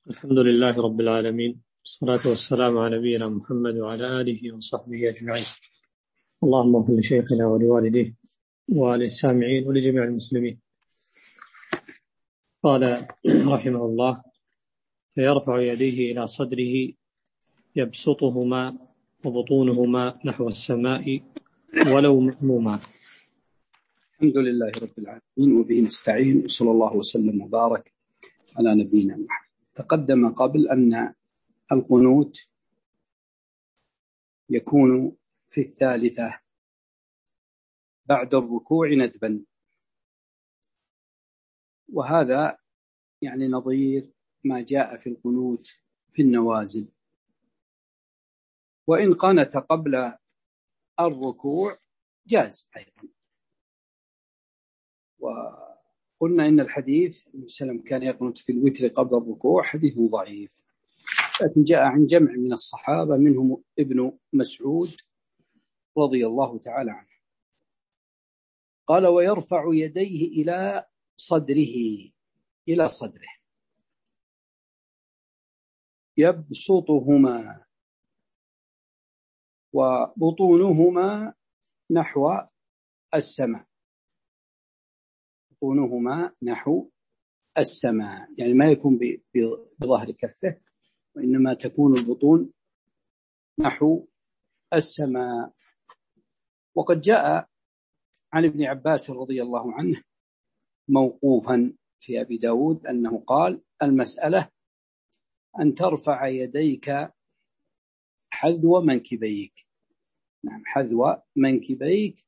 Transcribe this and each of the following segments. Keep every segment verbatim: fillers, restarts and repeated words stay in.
الحمد لله رب العالمين، والصلاة والسلام على نبينا محمد وعلى آله وصحبه أجمعين. اللهم اغفر لشيخنا ولوالديه وللسامعين ولجميع المسلمين. قال رحمه الله: فيرفع يديه إلى صدره يبسطهما وبطونهما نحو السماء ولو مأموما. الحمد لله رب العالمين، وبه نستعين، وصلى الله وسلم وبارك على نبينا محمد. تقدم قبل أن القنوت يكون في الثالثة بعد الركوع ندبا، وهذا يعني نظير ما جاء في القنوت في النوازل. وإن قنت قبل الركوع جاز أيضا. وقلنا إن الحديث النبي صلى الله عليه وسلم كان يقنت في الوتر قبل الركوع حديث ضعيف، لكن جاء عن جمع من الصحابة منهم ابن مسعود رضي الله تعالى عنه. قال: ويرفع يديه إلى صدره إلى صدره يبسطهما وبطونهما نحو السماء بطونهما نحو السماء يعني ما يكون بظهر كفه، وإنما تكون البطون نحو السماء. وقد جاء عن ابن عباس رضي الله عنه موقوفا في أبي داود أنه قال: المسألة أن ترفع يديك حذو منكبيك، نعم حذو منكبيك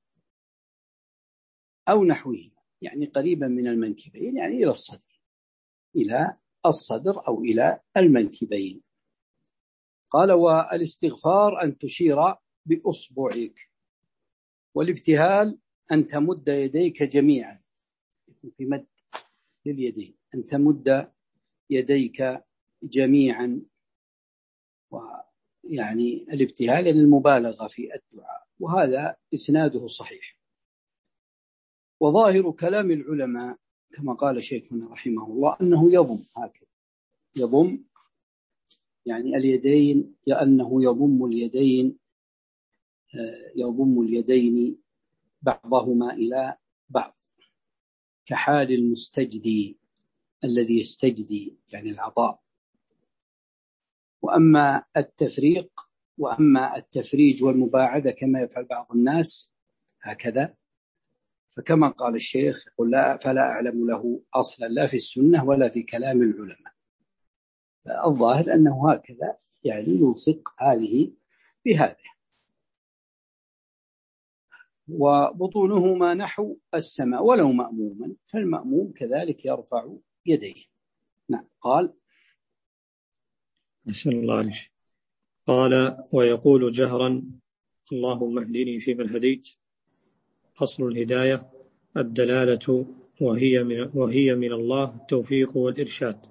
أو نحوه، يعني قريبا من المنكبين، يعني إلى الصدر إلى الصدر أو إلى المنكبين. قال: والاستغفار أن تشير بأصبعك، والابتهال أن تمد يديك جميعا، في مد لليدين، أن تمد يديك جميعا، ويعني الابتهال يعني المبالغة في الدعاء، وهذا إسناده صحيح. وظاهر كلام العلماء كما قال شيخنا رحمه الله أنه يضم هكذا، يضم يعني اليدين، لأنه يضم اليدين يضم اليدين بعضهما إلى بعض، كحال المستجدي الذي يستجدي يعني العطاء. وأما التفريق وأما التفريج والمباعدة كما يفعل بعض الناس هكذا، فكما قال الشيخ يقول: لا فلا أعلم له أصلا لا في السنة ولا في كلام العلماء. الظاهر أنه هكذا يعني يلصق هذه بهذه. وبطونهما نحو السماء ولو مأموما، فالمأموم كذلك يرفع يديه. نعم. قال: أسأل الله عليك. قال: ويقول جهرا: اللهم اهدني فيمن هديت. أصل الهداية الدلالة، وهي من, وهي من الله التوفيق والإرشاد.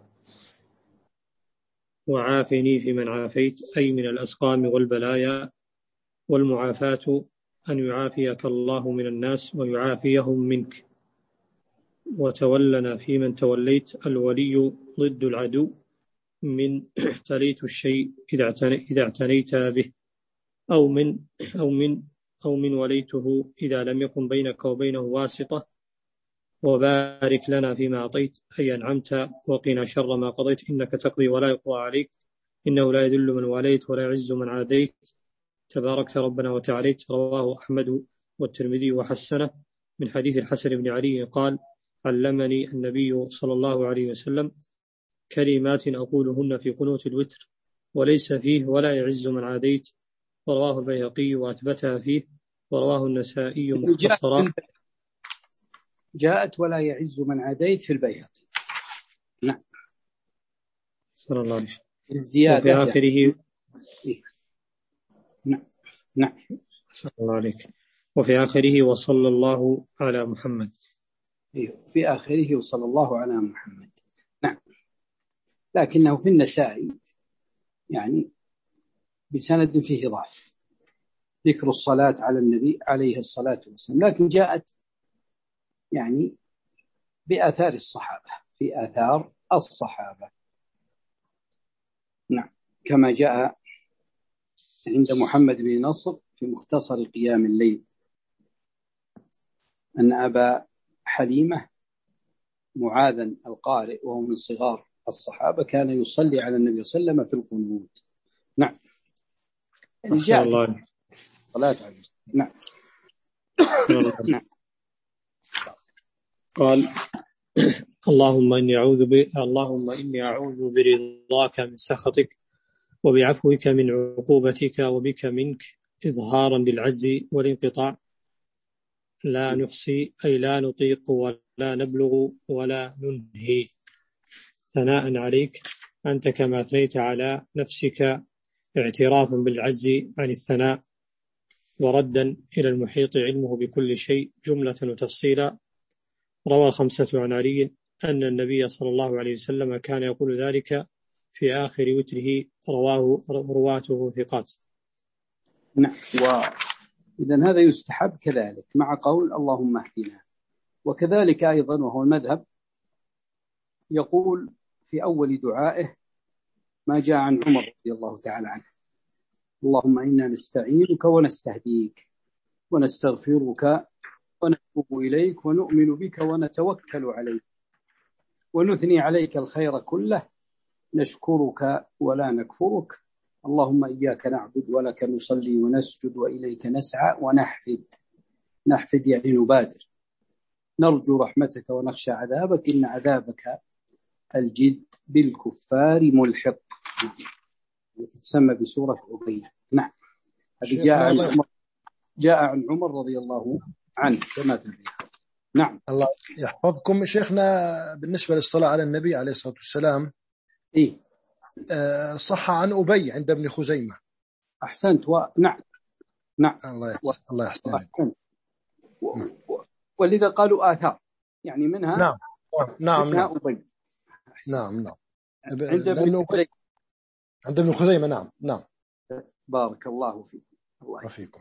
وعافني فيمن عافيت، أي من الأسقام والبلايا. والمعافاة أن يعافيك الله من الناس ويعافيهم منك. وتولنا فيمن توليت، الولي ضد العدو، من تليت الشيء إذا اعتنيت به، أو من أو من أو من وليته إذا لم يكن بينك وبينه واسطة. وبارك لنا فيما أعطيت، أي أنعمت، وقنا شر ما قضيت، إنك تقضي ولا يقضى عليك، إنه لا يذل من واليت ولا يعز من عاديت، تباركت ربنا وتعاليت. رواه أحمد والترمذي وحسنه من حديث الحسن بن علي قال: علمني النبي صلى الله عليه وسلم كلمات أقولهن في قنوت الوتر وليس فيه ولا يعز من عاديت. ورواه البيهقي وأثبتها فيه، ورواه النسائي مختصرا. جاءت ولا يعز من عاديت في البيهقي. نعم. صلى الله عليه وسلم. وفي آخره إيه؟ نعم نعم. صلى الله عليك. وفي آخره: وصلى الله على محمد. إيه؟ في آخره: وصلى الله على محمد. نعم. لكنه في النسائي يعني بسند فيه ضعف، ذكر الصلاة على النبي عليه الصلاة والسلام، لكن جاءت يعني بآثار الصحابة، في آثار الصحابة. كما جاء عند محمد بن نصر في مختصر قيام الليل أن أبا حليمة معاذا القارئ وهو من صغار الصحابة كان يصلي على النبي صلى الله عليه وسلم في القنوت. نعم. يعني جاءت صلاة عليه. نعم. نعم. قال اللهم إني أعوذ ب... اللهم إني أعوذ برضاك من سخطك وبعفوك من عقوبتك وبك منك إظهارا للعجز والانقطاع لا نحصي أي لا نطيق ولا نبلغ ولا ننهي ثناء عليك أنت كما أثنيت على نفسك اعترافا بالعجز عن الثناء وردا إلى المحيط علمه بكل شيء جملة وتفصيلا. روى الخمسة عن علي أن النبي صلى الله عليه وسلم كان يقول ذلك في آخر وتره رواه رواته ثقات. نعم. وإذن هذا يستحب كذلك مع قول اللهم اهدنا. وكذلك أيضا وهو المذهب يقول في أول دعائه ما جاء عن عمر رضي الله تعالى عنه اللهم إنا نستعينك ونستهديك ونستغفرك ونتوب إليك ونؤمن بك ونتوكل عليك ونثني عليك الخير كله نشكرك ولا نكفرك اللهم إياك نعبد ولك نصلي ونسجد وإليك نسعى ونحفد. نحفد يعني نبادر. نرجو رحمتك ونخشى عذابك إن عذابك الجد بالكفار ملحق. تسمى بسورة أبي. نعم. هذا جاء عن عمر جاء عن عمر رضي الله عنه كما في البيت. نعم. الله يحفظكم شيخنا. بالنسبة للصلاة على النبي عليه الصلاة والسلام إيه آه صح عن أبي عند ابن خزيمة. أحسنت. و... نعم نعم الله يحسن. و... الله يحسن. و... و... ولذا قالوا آثار يعني منها نعم نعم منها نعم أبي. نعم نعم عند ابن خزيمة. عند ابن خزيمة. نعم نعم. بارك الله فيك. الله فيكم.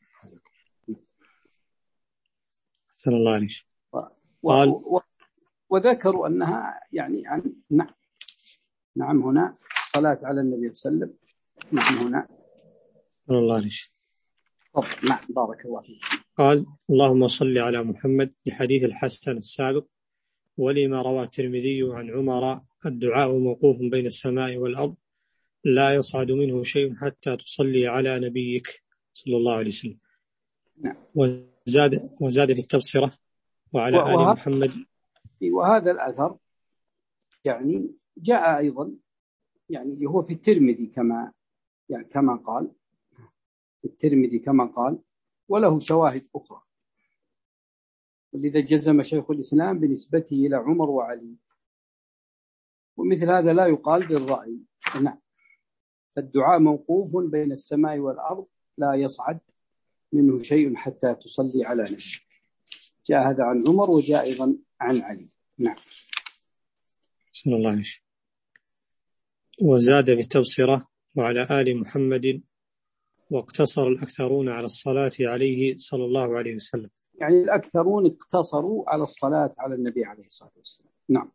صلى الله عليه و... و... و... وذكروا أنها يعني عن نعم نعم هنا الصلاة على النبي صلى الله عليه وسلم. نعم هنا صلى الله عليه طب. نعم بارك الله فيك. قال اللهم صل على محمد لحديث الحسن السابق ولما روى الترمذي عن عمر الدعاء موقوف بين السماء والأرض لا يصعد منه شيء حتى تصلي على نبيك صلى الله عليه وسلم. نعم. وزاد وزاد في التبصرة وعلى وه... آل محمد. وهذا الأثر يعني جاء أيضا يعني هو في الترمذي كما يعني كما قال في الترمذي كما قال وله شواهد أخرى ولذا جزم شيخ الإسلام بنسبته إلى عمر وعلي ومثل هذا لا يقال بالرأي. نعم. فالدعاء موقوف بين السماء والأرض لا يصعد منه شيء حتى تصلي على نبي. جاء هذا عن عمر وجاء أيضا عن علي. نعم. صلى الله عليه وسلم. وزاد في التبصرة وعلى آل محمد واقتصر الأكثرون على الصلاة عليه صلى الله عليه وسلم. يعني الأكثرون اقتصروا على الصلاة على النبي عليه الصلاة والسلام. نعم.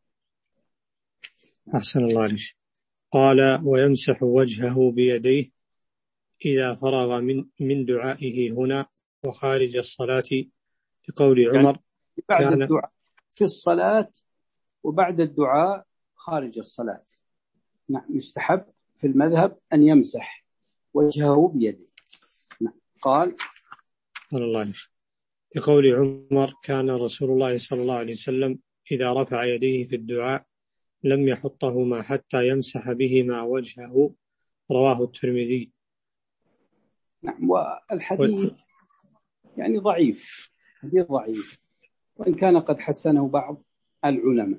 أحسن الله عليه. قال ويمسح وجهه بيديه إذا فرغ من من دعائه هنا وخارج الصلاة لقول عمر يعني بعد كان الدعاء في الصلاة وبعد الدعاء خارج الصلاة. نعم. يستحب في المذهب أن يمسح وجهه بيده. نعم. قال قال الله عليه لقول عمر كان رسول الله صلى الله عليه وسلم إذا رفع يديه في الدعاء لم يحطهما حتى يمسح بهما وجهه. رواه الترمذي. نعم. والحديث يعني ضعيف. حديث ضعيف وإن كان قد حسنه بعض العلماء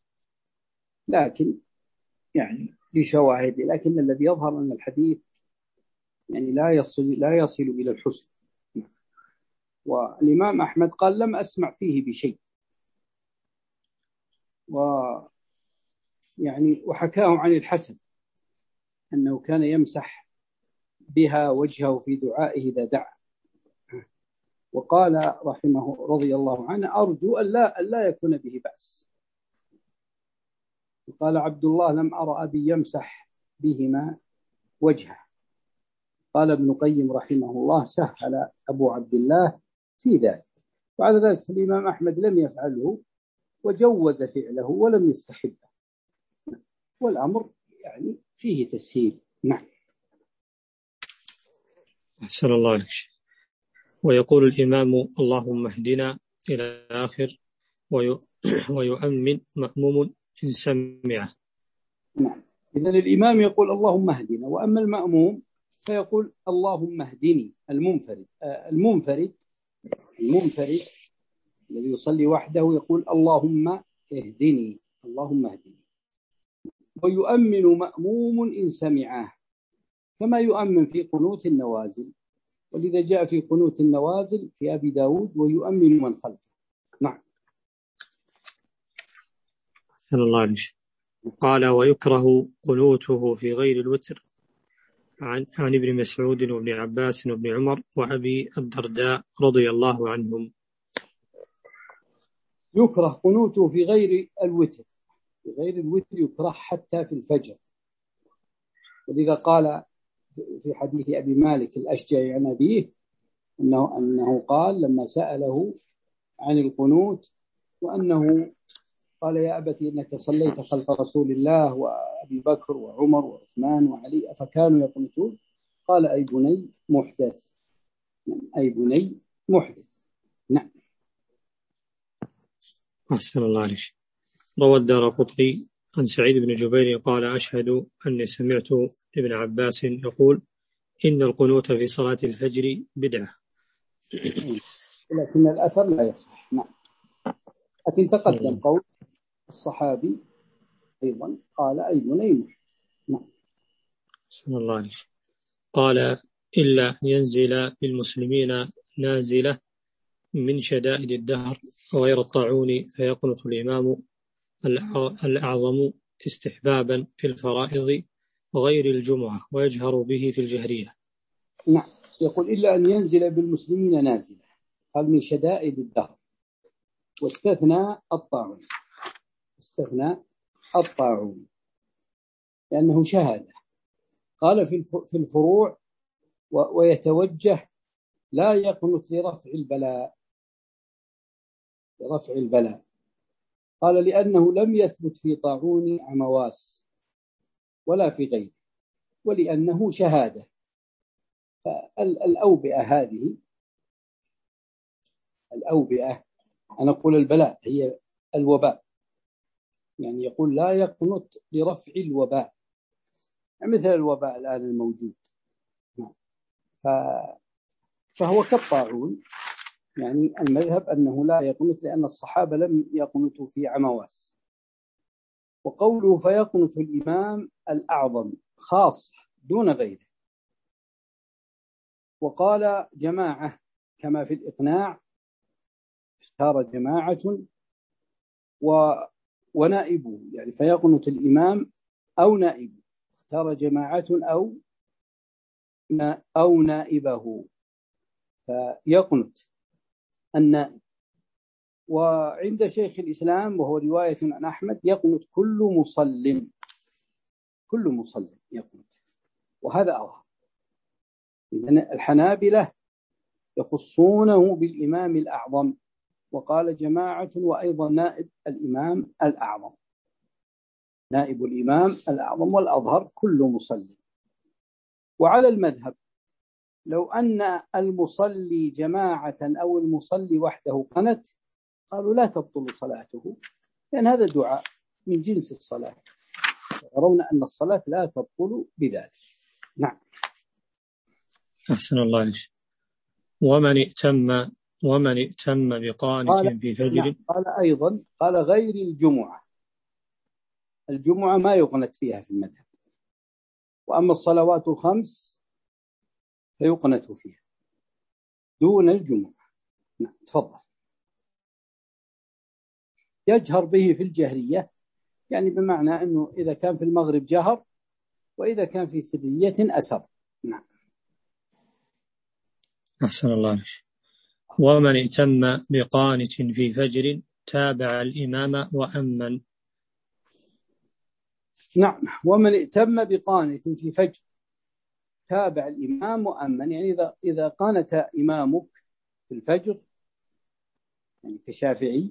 لكن يعني لشواهد. لكن الذي يظهر أن الحديث يعني لا يصل لا يصل إلى الحسن. والإمام أحمد قال لم أسمع فيه بشيء و يعني وحكاه عن الحسن أنه كان يمسح بها وجهه في دعائه إذا دعا. وقال رحمه رضي الله عنه أرجو أن لا, أن لا يكون به بأس. وقال عبد الله لم أرى أبي يمسح بهما وجهه. قال ابن قيم رحمه الله: سهل أبو عبد الله في ذلك. وعلى ذلك الإمام أحمد لم يفعله وجوز فعله ولم يستحبه، والأمر يعني فيه تسهيل. نعم. أحسن الله عليك. ويقول الإمام: اللهم اهدنا إلى آخر، ويؤمن مأموم إن سمعه. نعم. إذن الإمام يقول اللهم اهدنا، وأما المأموم فيقول اللهم اهدني. المنفرد آه المنفرد المنفرد الذي يصلي وحده يقول اللهم اهدني، اللهم اهدني. ويؤمن مأموم إن سمعه، كما يؤمن في قنوت النوازل، ولذا جاء في قنوت النوازل في أبي داود: ويؤمن من خلفه. نعم. أحسن الله عليك. قال: ويكره قنوته في غير الوتر عن, عن ابن مسعود وابن عباس وابن عمر وأبي الدرداء رضي الله عنهم. يكره قنوته في غير الوتر، في غير الوتر يكره حتى في الفجر، ولذا قال في حديث أبي مالك الأشجعي عن أبيه أنه, أنه قال لما سأله عن القنوت، وأنه قال: يا أبتي إنك صليت خلف رسول الله وأبي بكر وعمر وعثمان وعلي أفكانوا يقنتون؟ قال: أي بني محدث. أي بني محدث. نعم. أحسن الله عليك. روى الدارقطني عن سعيد بن جبير قال: أشهد أني سمعت ابن عباس يقول: إن القنوت في صلاة الفجر بدعة. لكن الأثر لا يصح. نعم. لكن تقدم قول الصحابي أيضا قال: أي بني محدث. نعم. أحسن الله عليك. قال: إلا أن ينزل بالمسلمين نازلة من شدائد الدهر غير الطاعون فيقنط الإمام الأعظم استحبابا في الفرائض غير الجمعة ويجهر به في الجهرية. نعم. يقول: إلا أن ينزل بالمسلمين نازلة، قال من شدائد الدهر، واستثنى الطاعون، استثنى الطاعون لأنه شهادة. قال في الفروع: ويتوجه لا يقنط لرفع البلاء، لرفع البلاء. قال: لأنه لم يثبت في طاعون عمواس ولا في غيره، ولأنه شهادة. فالأوبئة هذه، الأوبئة أنا أقول البلاء هي الوباء، يعني يقول لا يقنط لرفع الوباء، مثل الوباء الآن الموجود. فهو كالطاعون، يعني المذهب أنه لا يقنط لأن الصحابة لم يقنطوا في عمواس. وقوله فيقنط الإمام الأعظم خاص دون غيره. وقال جماعة كما في الإقناع: اختار جماعة و ونائبه، يعني فيقنط الإمام أو نائبه، اختار جماعة أو أو نائبه فيقنط النائب. وعند شيخ الإسلام وهو رواية عن أحمد: يقنط كل مصل، كل مصل يقنط، وهذا أظهر. إذن الحنابلة يخصونه بالإمام الأعظم، وقال جماعة وأيضا نائب الإمام الأعظم، نائب الإمام الأعظم، والأظهر كل مصلي. وعلى المذهب لو أن المصلي جماعة أو المصلي وحده قنت، قالوا لا تبطل صلاته، لأن هذا دعاء من جنس الصلاة، يرون أن الصلاة لا تبطل بذلك. نعم. أحسن الله عليك. ومن ائتم ومن ائتم بقانت في فجر. نعم. قال أيضا، قال غير الجمعة، الجمعة ما يقنت فيها في المذهب، وأما الصلوات الخمس فيقنت فيها دون الجمعة. نعم. تفضل. يجهر به في الجهرية، يعني بمعنى أنه إذا كان في المغرب جهر، وإذا كان في سرية أسر. نعم. أحسن الله عليك. ومن ائتم بقانت في فجر تابع الإمام وأمن. نعم. ومن ائتم بقانت في فجر، تابع الإمام مؤمن، يعني إذا إذا قانت إمامك في الفجر يعني كشافعي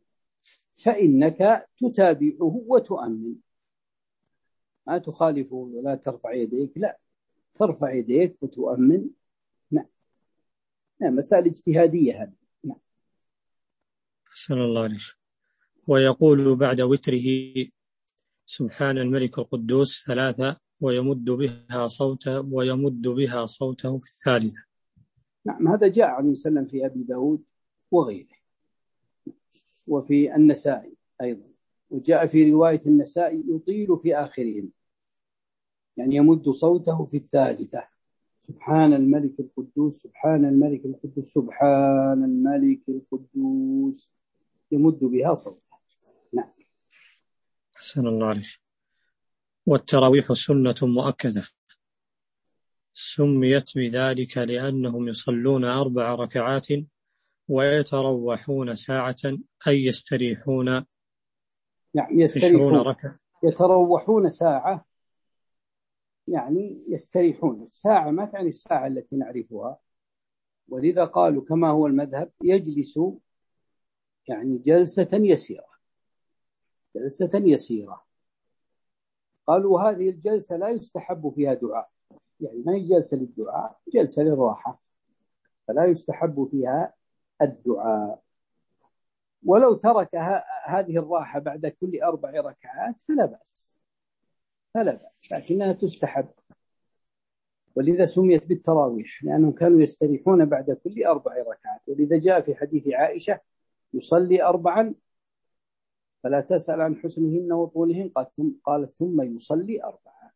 فإنك تتابعه وتؤمن، ما تخالفه ولا ترفع يديك، لا ترفع يديك وتؤمن. نعم نعم مسائل اجتهادية هذه. نعم. أحسن الله عليك. ويقول بعد وتره سبحان الملك القدوس ثلاثة ويمد بها صوته ويمد بها صوته في الثالثة. نعم هذا جاء عليه وسلم في أبي داود وغيره، وفي النسائي أيضا، وجاء في رواية النسائي يطيل في آخرهم، يعني يمد صوته في الثالثة سبحان الملك القدوس سبحان الملك القدوس سبحان الملك القدوس، يمد بها صوته. نعم. أحسن الله عليك. والتراويح سنة مؤكدة سميت بذلك لأنهم يصلون أربع ركعات ويتروحون ساعة أي يستريحون. نعم يستريحون ركعة. يتروحون ساعة يعني يستريحون. الساعة ما تعني الساعة التي نعرفها، ولذا قالوا كما هو المذهب يجلس يعني جلسة يسيرة، جلسة يسيرة. قالوا هذه الجلسة لا يستحب فيها دعاء، يعني ما هي جلسة للدعاء، جلسة للراحة، فلا يستحب فيها الدعاء. ولو ترك هذه الراحة بعد كل أربع ركعات فلا بأس، فلا بأس، لكنها تستحب. ولذا سميت بالتراويح لأنهم كانوا يستريحون بعد كل أربع ركعات، ولذا جاء في حديث عائشة يصلي أربعا فلا تسأل عن حسنهن وطولهن، قالت ثم يصلي أربعا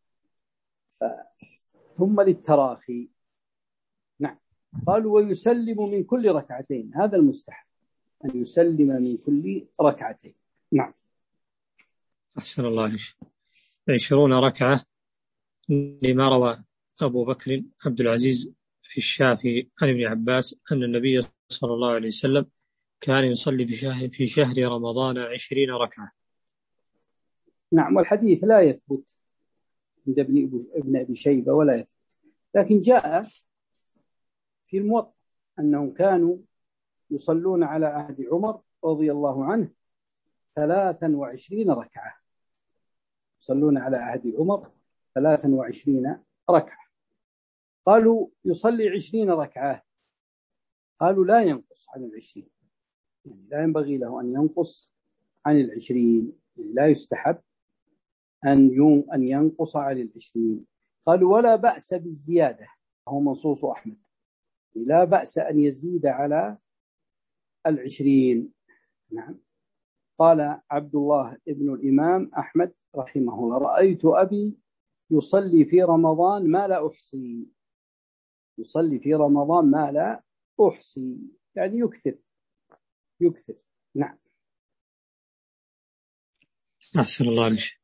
ثم للتراخي. نعم. قالوا ويسلم من كل ركعتين، هذا المستحب أن يسلم من كل ركعتين. نعم. أحسن الله عليك. عشرون ركعة لما روى أبو بكر عبد العزيز في الشافعي عن ابن عباس أن النبي صلى الله عليه وسلم كان يصلي في شهر, في شهر رمضان عشرين ركعة. نعم. والحديث لا يثبت عند ابن أبي شيبة ولا يثبت، لكن جاء في الموطأ أنهم كانوا يصلون على عهد عمر رضي الله عنه ثلاثا وعشرين ركعة، يصلون على عهد عمر ثلاثا وعشرين ركعة. قالوا يصلي عشرين ركعة، قالوا لا ينقص عن العشرين، يعني لا ينبغي له أن ينقص عن العشرين، يعني لا يستحب أن أن ينقص عن العشرين. قالوا ولا بأس بالزيادة، هو منصوص أحمد، لا بأس أن يزيد على العشرين. نعم. قال عبد الله ابن الإمام أحمد رحمه الله رأيت أبي يصلي في رمضان ما لا أحصي، يصلي في رمضان ما لا أحصي، يعني يكثر يكثر. نعم. أحسن الله عليك.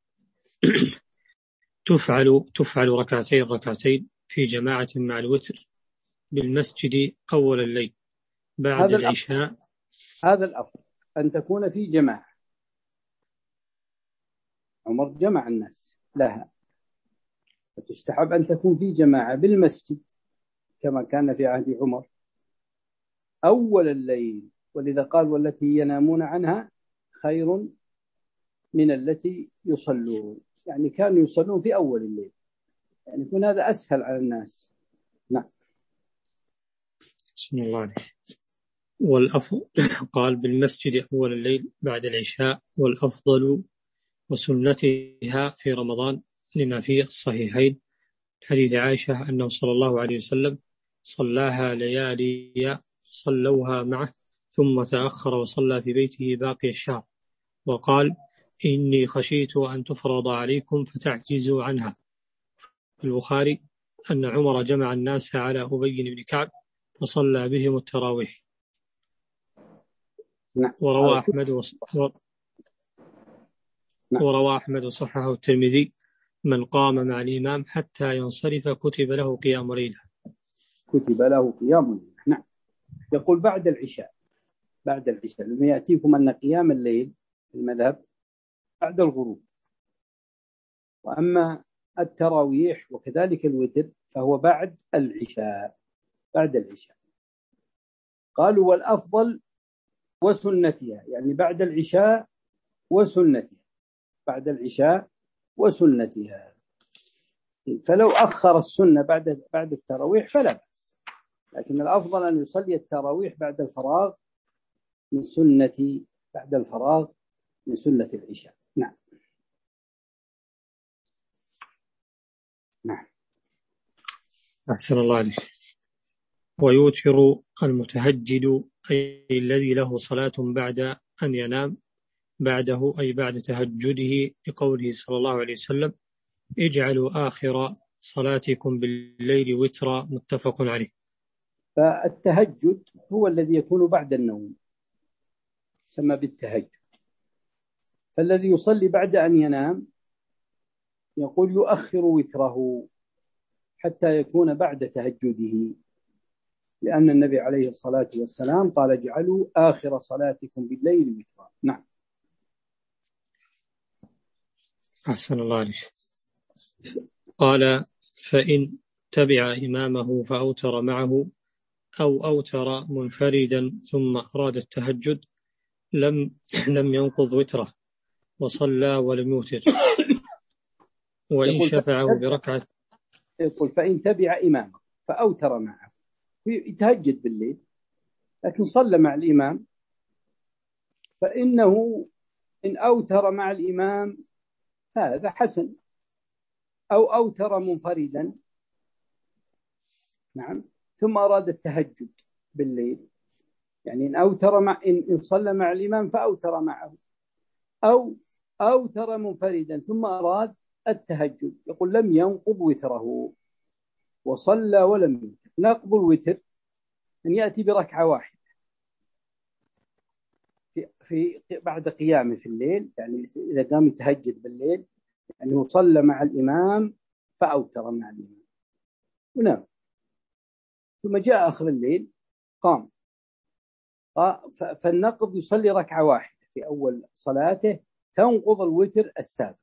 تفعل تفعل ركعتين ركعتين في جماعة مع الوتر بالمسجد أول الليل بعد هذا العشاء. الأفضل. هذا الأفضل أن تكون في جماعة. عمر جمع الناس لها، فتستحب أن تكون في جماعة بالمسجد كما كان في عهد عمر أول الليل، ولذا قال والتي ينامون عنها خير من التي يصلون، يعني كانوا يصلون في أول الليل، يعني يكون هذا أسهل على الناس. نعم. بسم الله عليك. والأفضل قال بالمسجد أول الليل بعد العشاء، والأفضل وسنتها في رمضان لما في الصحيحين حديث عائشة أنه صلى الله عليه وسلم صلاها ليالي صلوها معه ثم تأخر وصلى في بيته باقي الشهر، وقال إني خشيت أن تفرض عليكم فتعجزوا عنها. في البخاري أن عمر جمع الناس على أبي بن كعب فصلى بهم التراويح. وروى أحمد وص... وروى أحمد وصححه الترمذي من قام مع الإمام حتى ينصرف كتب له قيام ليلة. كتب له قيام ليلة. نعم. يقول بعد العشاء، بعد العشاء لما يأتيكم أن قيام الليل في المذهب بعد الغروب، وأما التراويح وكذلك الوتر فهو بعد العشاء بعد العشاء. قالوا والأفضل وسنتها، يعني بعد العشاء وسنتها، بعد العشاء وسنتها. فلو أخر السنة بعد بعد التراويح فلا بأس، لكن الأفضل أن يصلي التراويح بعد الفراغ من سنة بعد الفراغ من سنة العشاء. نعم نعم. أحسن الله عليك. ويوتر المتهجد أي الذي له صلاة بعد أن ينام بعده أي بعد تهجده، لقوله صلى الله عليه وسلم: اجعلوا آخر صلاتكم بالليل وترا، متفق عليه. فالتهجد هو الذي يكون بعد النوم، سمى بالتهجد. فالذي يصلي بعد أن ينام يقول يؤخر وتره حتى يكون بعد تهجده، لأن النبي عليه الصلاة والسلام قال: اجعلوا آخر صلاتكم بالليل وترا. نعم. أحسن الله عليك. قال: فإن تبع إمامه فأوتر معه أو أوتر منفردا ثم أراد التهجد لم لم ينقض وتره وصلى ولم يوتر، وإن شفعه بركعة. يقول: فإن تبع إمامه فأوتر معه، يتهجد بالليل لكن صلى مع الإمام، فإنه إن أوتر مع الإمام هذا حسن، أو أوتر منفردا، نعم، ثم أراد التهجد بالليل، يعني إن أوتر مع إن, إن صلى مع الإمام فأوتر معه، أو أوتر منفردا ثم أراد التهجد، يقول: لم ينقض وتره وصلى ولم يوتر. نقض الوتر أن يأتي بركعة واحدة في, في بعد قيامه في الليل، يعني إذا قام يتهجد بالليل يعني هو صلى مع الإمام فأوتر مع الإمام ونام، ثم جاء آخر الليل قام، فالنقض يصلي ركعة واحدة في أول صلاته تنقض الوتر السابق،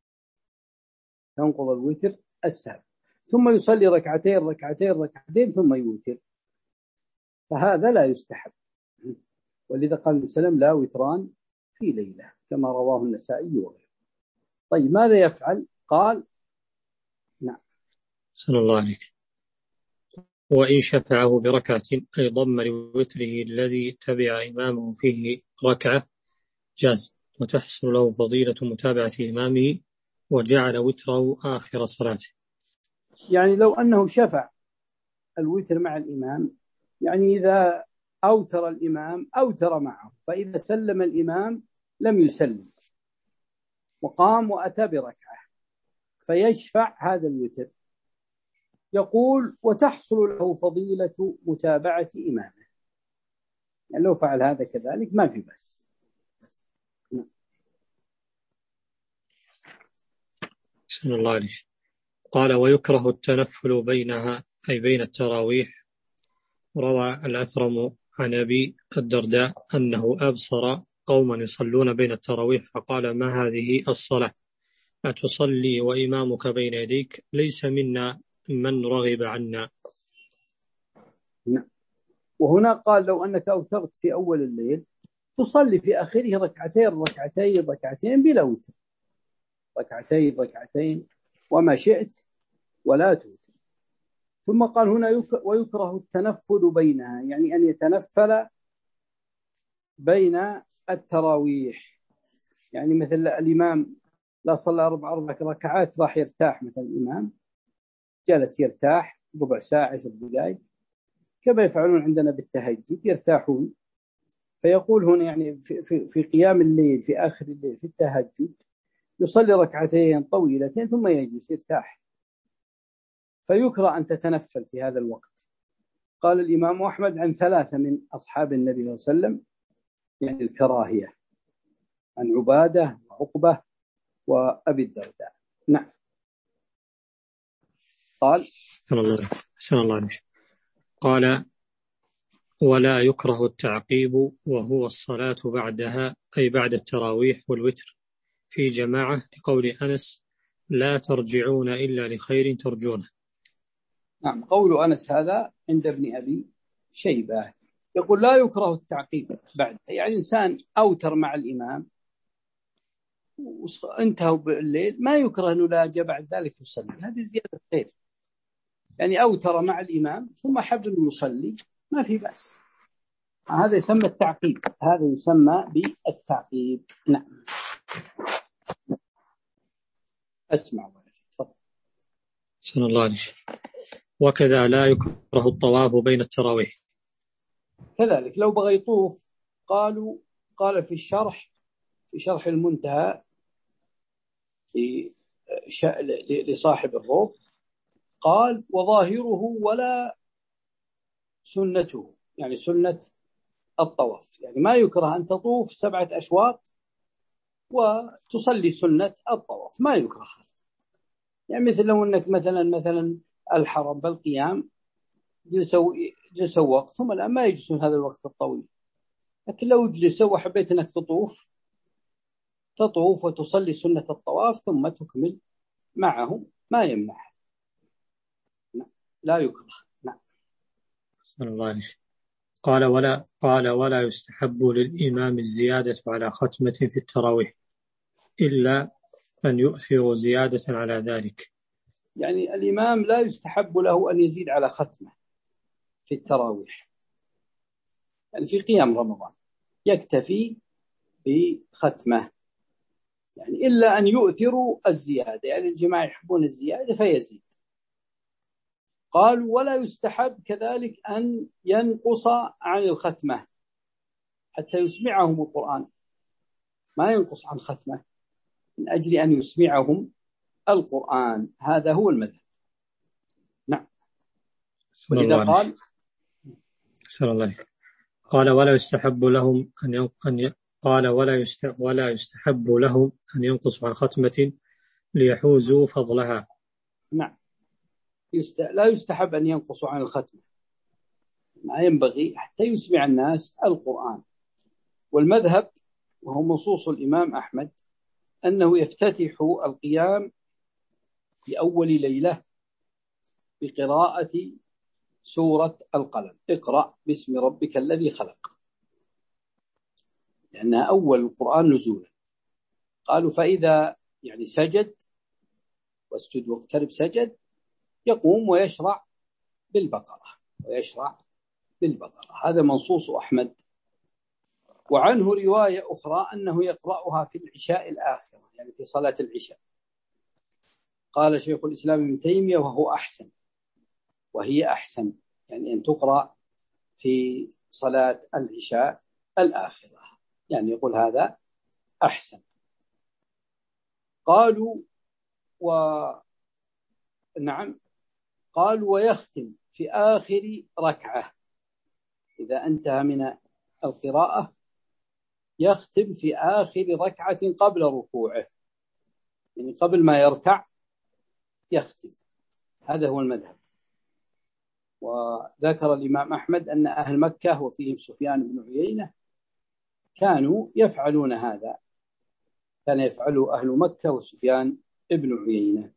تنقض الوتر السابق، ثم يصلي ركعتين ركعتين ركعتين ثم يوتر، فهذا لا يستحب. ولذا قال النبي صلى الله عليه وسلم: لا وتران في ليلة، كما رواه النسائي وغيره. طيب ماذا يفعل؟ قال: نعم. صلى الله عليك. وإن شفعه بركعة أي ضم لوتره الذي تبع إمامه فيه ركعة جاز، وتحصل له فضيلة متابعة إمامه وجعل وتره آخر صلاته. يعني لو أنه شفع الوتر مع الإمام، يعني إذا أوتر الإمام أوتر معه، فإذا سلم الإمام لم يسلم وقام وأتى بركعة فيشفع هذا الوتر، يقول: وتحصل له فضيلة متابعة إمامه. يعني لو فعل هذا كذلك ما في بس. بسم الله عليه. قال: ويكره التنفل بينها أي بين التراويح. روى الأثرم عن أبي الدرداء أنه أبصر قوما يصلون بين التراويح فقال: ما هذه الصلاة؟ أتصلي وإمامك بين يديك؟ ليس منا من رغب عنا. وهنا قال: لو أنك أوترت في أول الليل تصلي في آخره ركعتين ركعتين ركعتين بلا وتر، ركعتين ركعتين وما شئت ولا توتر. ثم قال هنا: ويكره التنفل بينها، يعني أن يتنفل بين التراويح، يعني مثل الإمام لا صلى أربع أربع ركعات راح يرتاح، مثل الإمام جلس يرتاح ربع ساعة عشر دقائق كما يفعلون عندنا بالتهجد، يرتاحون. فيقول هنا يعني في, في, في قيام الليل في آخر الليل في التهجد يصلي ركعتين طويلتين ثم يجلس يرتاح، فيكره أن تتنفل في هذا الوقت. قال الإمام أحمد عن ثلاثة من أصحاب النبي صلى الله عليه وسلم يعني الكراهية، عن عبادة وعقبة وأبي الدرداء. نعم. قال: سلام الله عليه. قال: ولا يكره التعقيب وهو الصلاة بعدها أي بعد التراويح والوتر في جماعة، لقول أنس: لا ترجعون إلا لخير ترجونه. نعم. قول أنس هذا عند ابن أبي شيبة، يقول لا يكره التعقيب بعد، يعني إنسان أوتر مع الإمام وانتهوا بالليل ما يكره أنه لا جاء بعد ذلك يصلي، هذه زيادة خير. يعني أوتر مع الإمام ثم حب أنه يصلي ما في بأس، هذا يسمى التعقيب، هذا يسمى بالتعقيب. نعم. أسمع. تفضل. أحسن الله عليك. وكذا لا يكره الطواف بين التراويح. كذلك لو بغى يطوف، قالوا قال في الشرح في شرح المنتهى لصاحب الروض، قال وظاهره ولا سنته، يعني سنة الطواف، يعني ما يكره أن تطوف سبعة أشواط وتصلي سنة الطواف، ما يكره. يعني مثل لو أنك مثلا مثلا الحرم بالقيام جلسوا جلسوا وقت، هم الآن ما يجلسون هذا الوقت الطويل، لكن لو جلسوا وحبيت أنك تطوف تطوف وتصلي سنة الطواف ثم تكمل معهم ما يمنع، لا يكره. نعم. الله عليك. قال ولا قال ولا يستحب للإمام الزيادة على ختمة في التراويح إلا أن يؤثر زيادة على ذلك. يعني الإمام لا يستحب له أن يزيد على ختمة في التراويح، يعني في قيام رمضان يكتفي بختمة، يعني إلا أن يؤثروا الزيادة، يعني الجماعة يحبون الزيادة فيزيد. قالوا ولا يستحب كذلك أن ينقص عن الختمة حتى يسمعهم القرآن، ما ينقص عن ختمة من أجل أن يسمعهم القرآن، هذا هو المذهب. نعم. ولذا قال سلام الله عليك. قال ولا يستحب لهم أن أن قال ولا يست ولا يستحب لهم أن ينقصوا عن ختمة ليحوزوا فضلها. نعم. يست... لا يستحب أن ينقصوا عن الختمة، ما ينبغي حتى يسمع الناس القرآن. والمذهب وهو نصوص الإمام أحمد أنه يفتتح القيام في أول ليلة بقراءة سورة القلم، اقرأ باسم ربك الذي خلق، لأنها أول القرآن نزولا. قالوا فإذا يعني سجد واسجد واقترب سجد يقوم ويشرع بالبقرة ويشرع بالبقرة، هذا منصوص أحمد. وعنه رواية أخرى أنه يقرأها في العشاء الآخرة، يعني في صلاة العشاء. قال شيخ الإسلام ابن تيمية وهو أحسن، وهي أحسن، يعني أن تقرأ في صلاة العشاء الآخرة، يعني يقول هذا أحسن. قالوا ونعم قالوا ويختم في آخر ركعة، إذا انتهى من القراءة يختم في آخر ركعة قبل ركوعه، يعني قبل ما يركع يختم، هذا هو المذهب. وذكر الإمام أحمد أن أهل مكة وفيهم سفيان بن عيينة كانوا يفعلون هذا، كان يفعله أهل مكة وسفيان بن عيينة.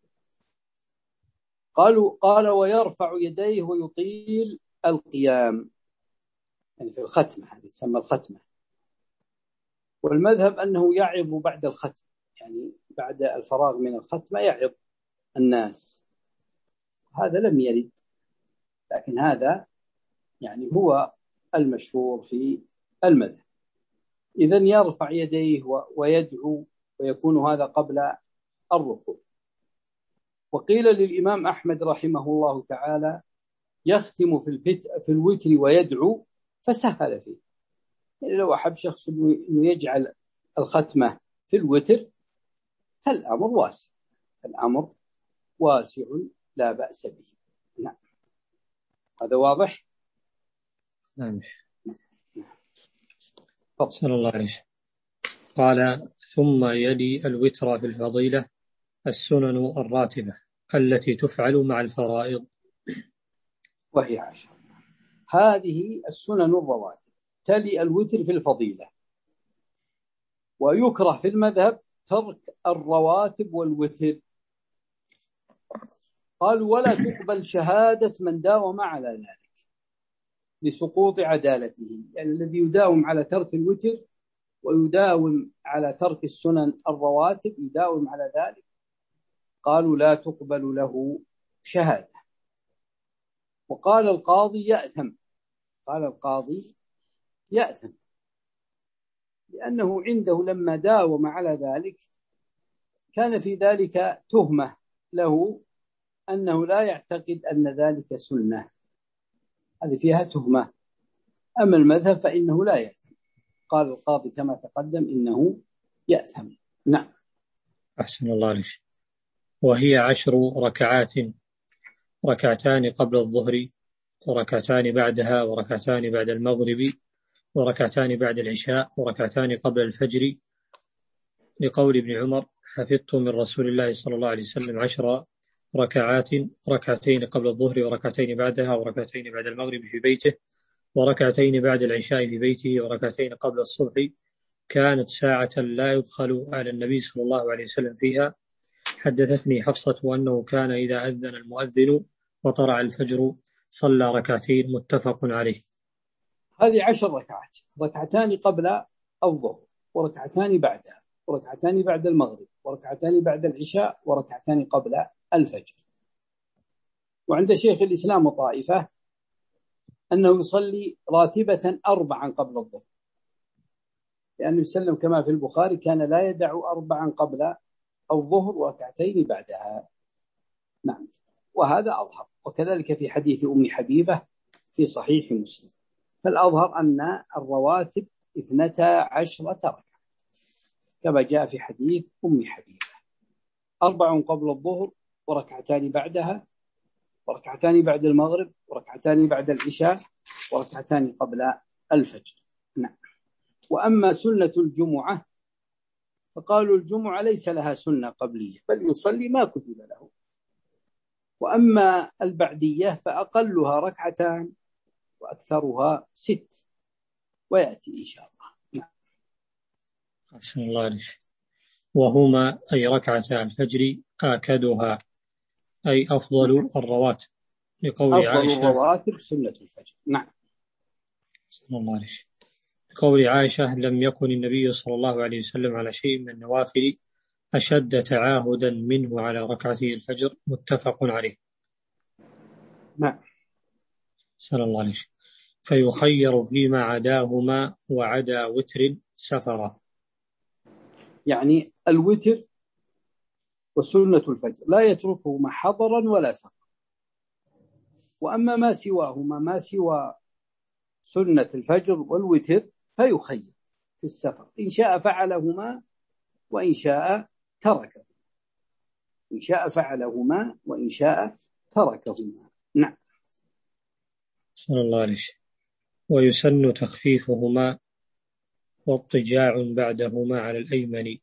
قالوا قال ويرفع يديه ويطيل القيام، يعني في الختمة، هذه تسمى الختمة. والمذهب أنه يعظ بعد الختم، يعني بعد الفراغ من الختمة يعظ الناس، هذا لم يرد، لكن هذا يعني هو المشهور في المذهب. إذن يرفع يديه ويدعو، ويكون هذا قبل الركوع. وقيل للإمام أحمد رحمه الله تعالى يختم في الفت في الوتر ويدعو، فسهل فيه، يعني لو أحب شخص أنه يجعل الختمة في الوتر فالأمر واسع، الأمر واسع لا بأس به. نعم. هذا واضح؟ نعم. صلى الله عليه وسلم. قال ثم يلي الوتر في الفضيلة السنن الراتبة التي تفعل مع الفرائض، وهي عشر. هذه السنن الرواتب تلي الوتر في الفضيلة، ويكره في المذهب ترك الرواتب والوتر، قالوا ولا تقبل شهادة من داوم على ذلك لسقوط عدالته، يعني الذي يداوم على ترك الوتر ويداوم على ترك السنن الرواتب يداوم على ذلك، قالوا لا تقبل له شهادة. وقال القاضي يأثم، قال القاضي يأثم لأنه عنده لما داوم على ذلك كان في ذلك تهمة له أنه لا يعتقد أن ذلك سنة، هذه فيها تهمة. أما المذهب فإنه لا يأثم، قال القاضي كما تقدم إنه يأثم. نعم. أحسن الله عليك. وهي عشر ركعات، ركعتان قبل الظهر وركعتان بعدها وركعتان بعد المغرب وركعتان بعد العشاء وركعتان قبل الفجر، لقول ابن عمر حفظت من رسول الله صلى الله عليه وسلم عشر ركعات، ركعتين قبل الظهر وركعتين بعدها وركعتين بعد المغرب في بيته وركعتين بعد العشاء في بيته وركعتين قبل الصبح، كانت ساعة لا يدخل على النبي صلى الله عليه وسلم فيها. حدثتني حفصة أنه كان إذا أذن المؤذن وطلع الفجر صلى ركعتين، متفق عليه. هذه عشر ركعات، ركعتان قبل الظهر وركعتان بعدها وركعتان بعد المغرب وركعتان بعد العشاء وركعتان قبل الفجر. وعند شيخ الإسلام وطائفة أنه يصلي راتبة أربعا قبل الظهر، لأنه يسلم كما في البخاري كان لا يدع أربعا قبل الظهر وركعتين بعدها. نعم، وهذا أظهر، وكذلك في حديث أم حبيبة في صحيح مسلم. فالأظهر أن الرواتب اثنتا عشرة ركعة كما جاء في حديث أم حبيبة، أربع قبل الظهر وركعتان بعدها وركعتان بعد المغرب وركعتان بعد العشاء وركعتان قبل الفجر. نعم. وأما سنة الجمعة فقالوا الجمعة ليس لها سنة قبلية بل يصلي ما كتب له. وأما البعدية فأقلها ركعتان وأكثرها ست، ويأتي إن شاء الله. نعم. أحسن الله عليك. وهما أي ركعتا الفجر آكدها أي أفضل الرواتب، لقول أفضل عائشة الرواتب سنة الفجر. نعم. أحسن الله عليك. لقول عائشة لم يكن النبي صلى الله عليه وسلم على شيء من النوافل أشد تعاهدا منه على ركعتي الفجر، متفق عليه. نعم. أحسن الله عليك. فيخير فيما عداهما وعدا وتر سفرا، يعني الوتر وسنة الفجر لا يتركهما حضرا ولا سفرا. وأما ما سواهما ما سوى سنة الفجر والوتر فيخير في السفر، إن شاء فعلهما وإن شاء تركهما، إن شاء فعلهما وإن شاء تركهما. نعم. صلى الله عليه. ويسن تخفيفهما واضطجاع بعدهما على الأيمن.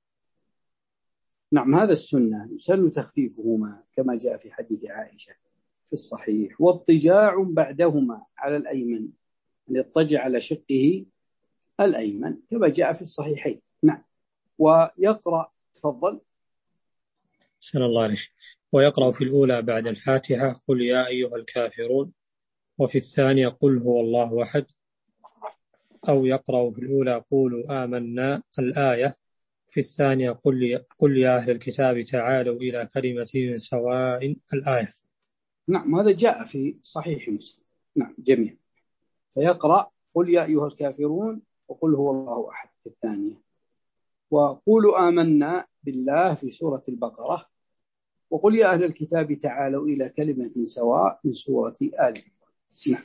نعم، هذا السنة يسن تخفيفهما كما جاء في حديث عائشة في الصحيح، واضطجاع بعدهما على الأيمن، أن يضطجع على شقه الأيمن كما جاء في الصحيحين. نعم. ويقرأ، تفضل. صلى الله عليه. ويقرأ في الأولى بعد الفاتحة قل يا أيها الكافرون، وفي الثانية قل هو الله أحد، أو يقرأ في الأولى قولوا آمنا الآية، في الثانية قل, قل يا أهل الكتاب تعالوا إلى كلمة سواء الآية. نعم، هذا جاء في صحيح مسلم. نعم، جميعا. فيقرأ قل يا أيها الكافرون وقل هو الله أحد في الثانية، وقولوا آمنا بالله في سورة البقرة، وقل يا أهل الكتاب تعالوا إلى كلمة سواء من سورة آل عمران. نعم.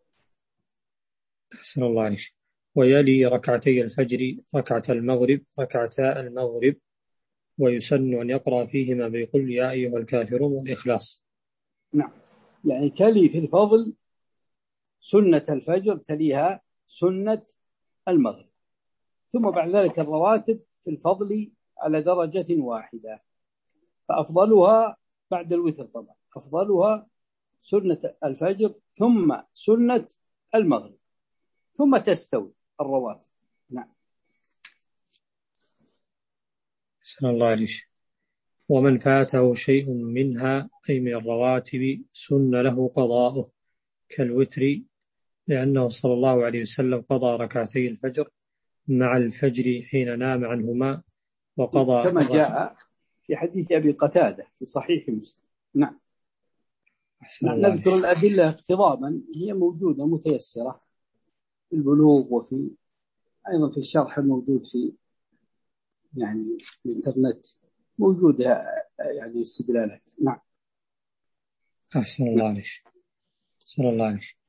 أحسن الله عليك. ويلي ركعتي الفجر ركعة المغرب ركعتا المغرب، ويسن أن يقرأ فيهما بقل يا أيها الكافرون والإخلاص. نعم، يعني تلي في الفضل سنة الفجر تليها سنة المغرب، ثم بعد ذلك الرواتب في الفضل على درجة واحدة، فأفضلها بعد الوتر طبعا، أفضلها سنة الفجر ثم سنة المغرب ثم تستوي الرواتب. نعم. أحسن الله عليك. ومن فاته شيء منها أي من الرواتب سن له قضاؤه كالوتر، لأنه صلى الله عليه وسلم قضى ركعتي الفجر مع الفجر حين نام عنهما، وقضى كما جاء في حديث أبي قتادة في صحيح مسلم. نعم. نذكر الأدلة اقتضابا، هي موجودة متيسرة في البلوغ، وفي أيضا في الشرح الموجود في يعني الإنترنت موجودة يعني استدلالات. نعم. أحسن الله عليك. أحسن الله عليك.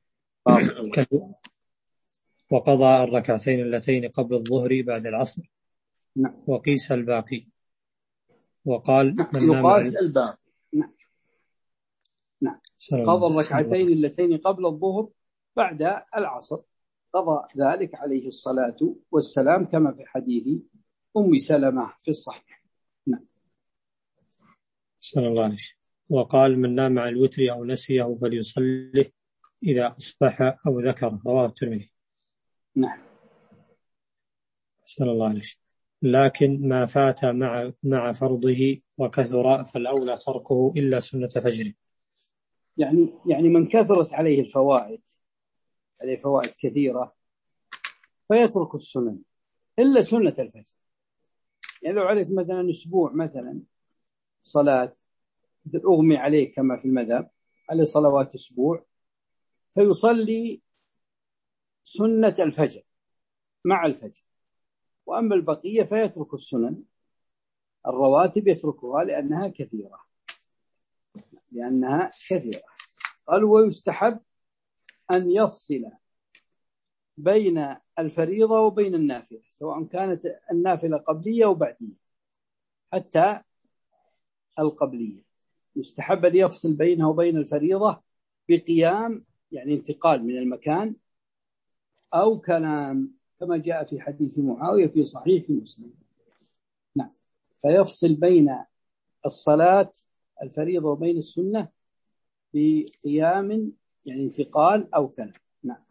وقضى الركعتين اللتين قبل الظهر بعد العصر. نعم. وقيس الباقي، وقال من يقاس الباقي. نعم. نعم. قضى الركعتين اللتين قبل الظهر بعد العصر، قضى ذلك عليه الصلاة والسلام كما في حديث أم سلمة في الصحيح. نعم. صلى الله عليه وسلم. وقال من نام على الوتر أو نسيه فليصلي إذا أصبح أو ذكر، رواه الترمذي. نعم. صلى الله عليه وسلم. لكن ما فات مع مع فرضه وكثر فالأولى تركه إلا سنة فجر. يعني يعني من كثرت عليه الفوائد، عليه فوائد كثيرة، فيترك السنن إلا سنة الفجر. يعني لو عليك مثلا أسبوع مثلا صلاة مثل أغمي عليه كما في المذهب عليه صلوات أسبوع، فيصلي سنة الفجر مع الفجر، وأما البقية فيترك السنن الرواتب، يتركها لأنها كثيرة لأنها كثيرة قال ويستحب أن يفصل بين الفريضة وبين النافلة، سواء كانت النافلة قبلية أو بعدية، حتى القبلية يستحب أن يفصل بينها وبين الفريضة بقيام، يعني انتقال من المكان أو كلام، كما جاء في حديث معاوية في صحيح مسلم. نعم. فيفصل بين الصلاة الفريضة وبين السنة بقيام، يعني انتقال أو كلام. نعم.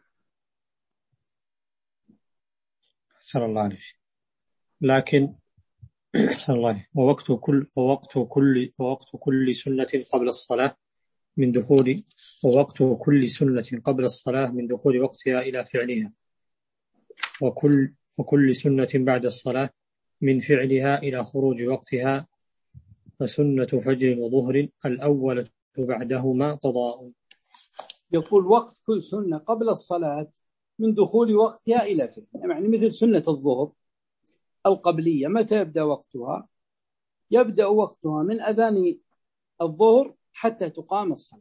صلى الله عليه وسلم. لكن صلى الله عليه ووقت كل ووقت كل ووقت كل سنة قبل الصلاة من دخول ووقت كل سنة قبل الصلاة من دخول وقتها إلى فعلها، وكل وكل سنة بعد الصلاة من فعلها إلى خروج وقتها، فسنة فجر وظهر الأول بعدهما قضاء. يقول وقت كل سنة قبل الصلاة من دخول وقتها إلى فعل، يعني مثل سنة الظهر القبلية متى يبدأ وقتها؟ يبدأ وقتها من أذان الظهر حتى تقام الصلاة.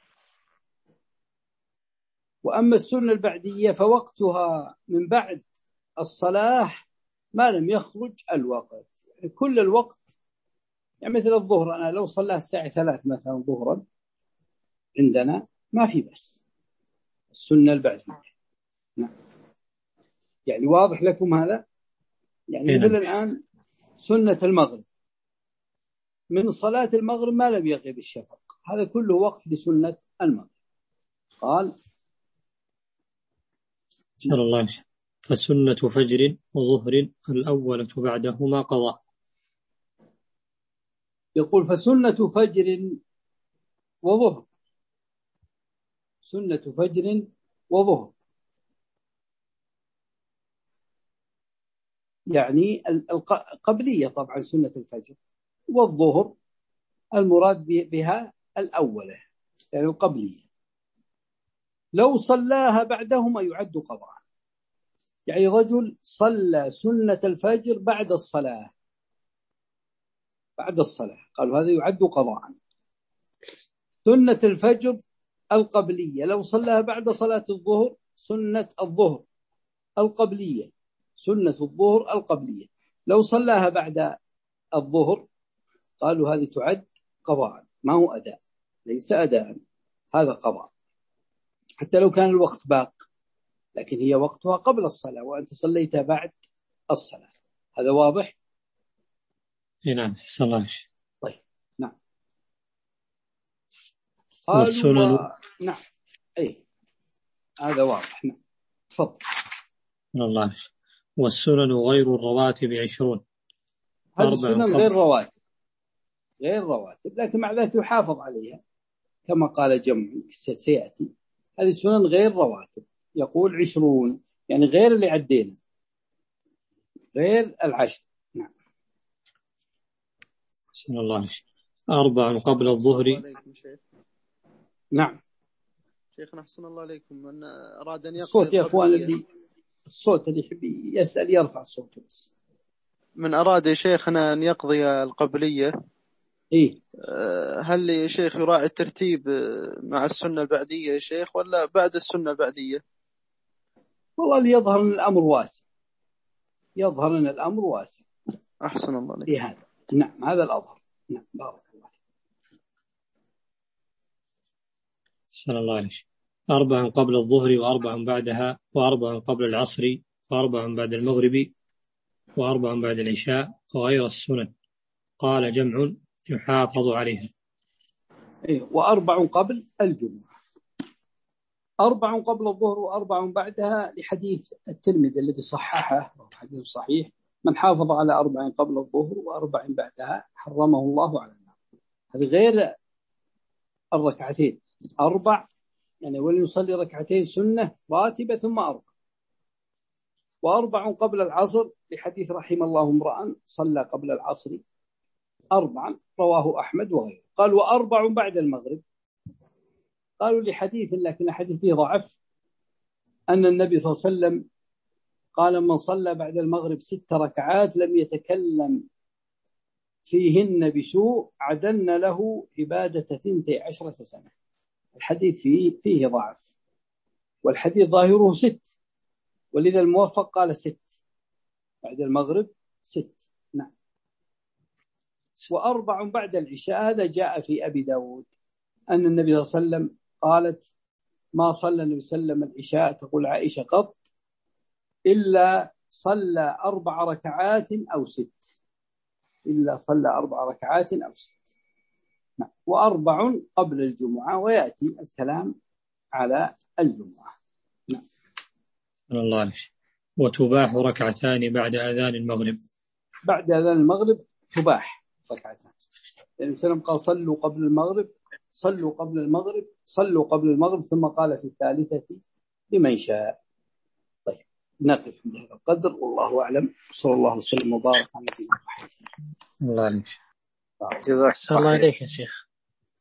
وأما السنة البعدية فوقتها من بعد الصلاة ما لم يخرج الوقت، يعني كل الوقت، يعني مثل الظهر أنا لو صلى الساعة ثلاث مثلا ظهرا عندنا ما في بس السنة البعدية. نعم. يعني واضح لكم هذا؟ يعني مثل الآن سنة المغرب من صلاة المغرب ما لم يغيب الشفق، هذا كله وقت لسنة المغرب. قال صلى الله عليه وسلم فسنة فجر وظهر الأولة بعدهما قضاء. يقول فسنة فجر وظهر، سنة فجر وظهر يعني القبلية طبعا سنة الفجر، والظهر المراد بها الأولى يعني القبلية، لو صلاها بعدهما يعد قضاء. يعني رجل صلى سنة الفجر بعد الصلاة بعد الصلاة قالوا هذا يعد قضاء. سنة الفجر القبلية لو صلاها بعد صلاة الظهر سنة الظهر القبلية، سنة الظهر القبلية لو صلاها بعد الظهر قالوا هذه تعد قضاء، ما هو أداء، ليس أداء، هذا قضاء حتى لو كان الوقت باق، لكن هي وقتها قبل الصلاة وأنت صليتها بعد الصلاة. هذا واضح؟ نعم. أحسن الله. طيب. نعم. والسنن و... نعم. أي هذا واضح. نعم. تفضل. الله. والسنن غير الرواتب عشرون. هذه السنن غير رواتب، غير رواتب، لكن مع ذلك يحافظ عليها كما قال جمع سيأتي. هذه سنن غير رواتب. يقول عشرون يعني غير اللي عدينا، غير العشر. نعم. بسم الله. أربع قبل الظهر. نعم. شيخنا أحسن الله عليكم. من أراد أن يقضي الصوت يا أخوان، اللي الصوت اللي يحب يسأل يرفع الصوت بس. من أراد يا شيخنا أن يقضي القبلية، إيه، هل يا شيخ يراعي الترتيب مع السنة البعدية يا شيخ ولا بعد السنة البعدية؟ والله اللي يظهر أن الأمر واسع، يظهر أن الأمر واسع. أحسن الله عليك. إيه هذا. نعم هذا الأظهر. نعم بارك الله. أحسن الله عليك. أربع قبل الظهر وأربع بعدها وأربع قبل العصر وأربع بعد المغرب وأربع بعد العشاء وغير السنن. قال جمع يحافظ عليها. إيه، وأربع قبل الجمعة. أربع قبل الظهر وأربع بعدها لحديث الترمذي الذي صححه، حديث صحيح: من حافظ على أربع قبل الظهر وأربع بعدها حرمه الله على النار. هذه غير الركعتين. أربع يعني وليصلي ركعتين سنة راتبة ثم أربع. وأربع قبل العصر لحديث رحم الله امرأ صلى قبل العصر أربعا، رواه أحمد وغيره. قال وأربع بعد المغرب. قالوا لحديث لكن حديثه ضعف، أن النبي صلى الله عليه وسلم قال من صلى بعد المغرب ست ركعات لم يتكلم فيهن بسوء عدلن له عبادة ثنتي عشرة سنة. الحديث فيه, فيه ضعف، والحديث ظاهره ست، ولذا الموفق قال ست بعد المغرب ست. نعم. وأربع بعد العشاء هذا جاء في أبي داود أن النبي صلى الله عليه وسلم قالت ما صلى النبي صلى الله عليه وسلم العشاء تقول عائشة قط إلا صلى أربع ركعات أو ست، إلا صلى أربع ركعات أو ست. نعم. وأربع قبل الجمعة، ويأتي الكلام على الجمعة. نعم. الله عليك. وتباح ركعتان بعد أذان المغرب. بعد أذان المغرب تباح ركعتان، يعني مثلا قال صلوا قبل المغرب، صلوا قبل المغرب، صلوا قبل المغرب، ثم قال في الثالثة لمن شاء. طيب نقف بهذا القدر، والله أعلم. صلى الله وسلم وبارك على نبينا محمد. الله عليك. جزاك الله عليك يا شيخ.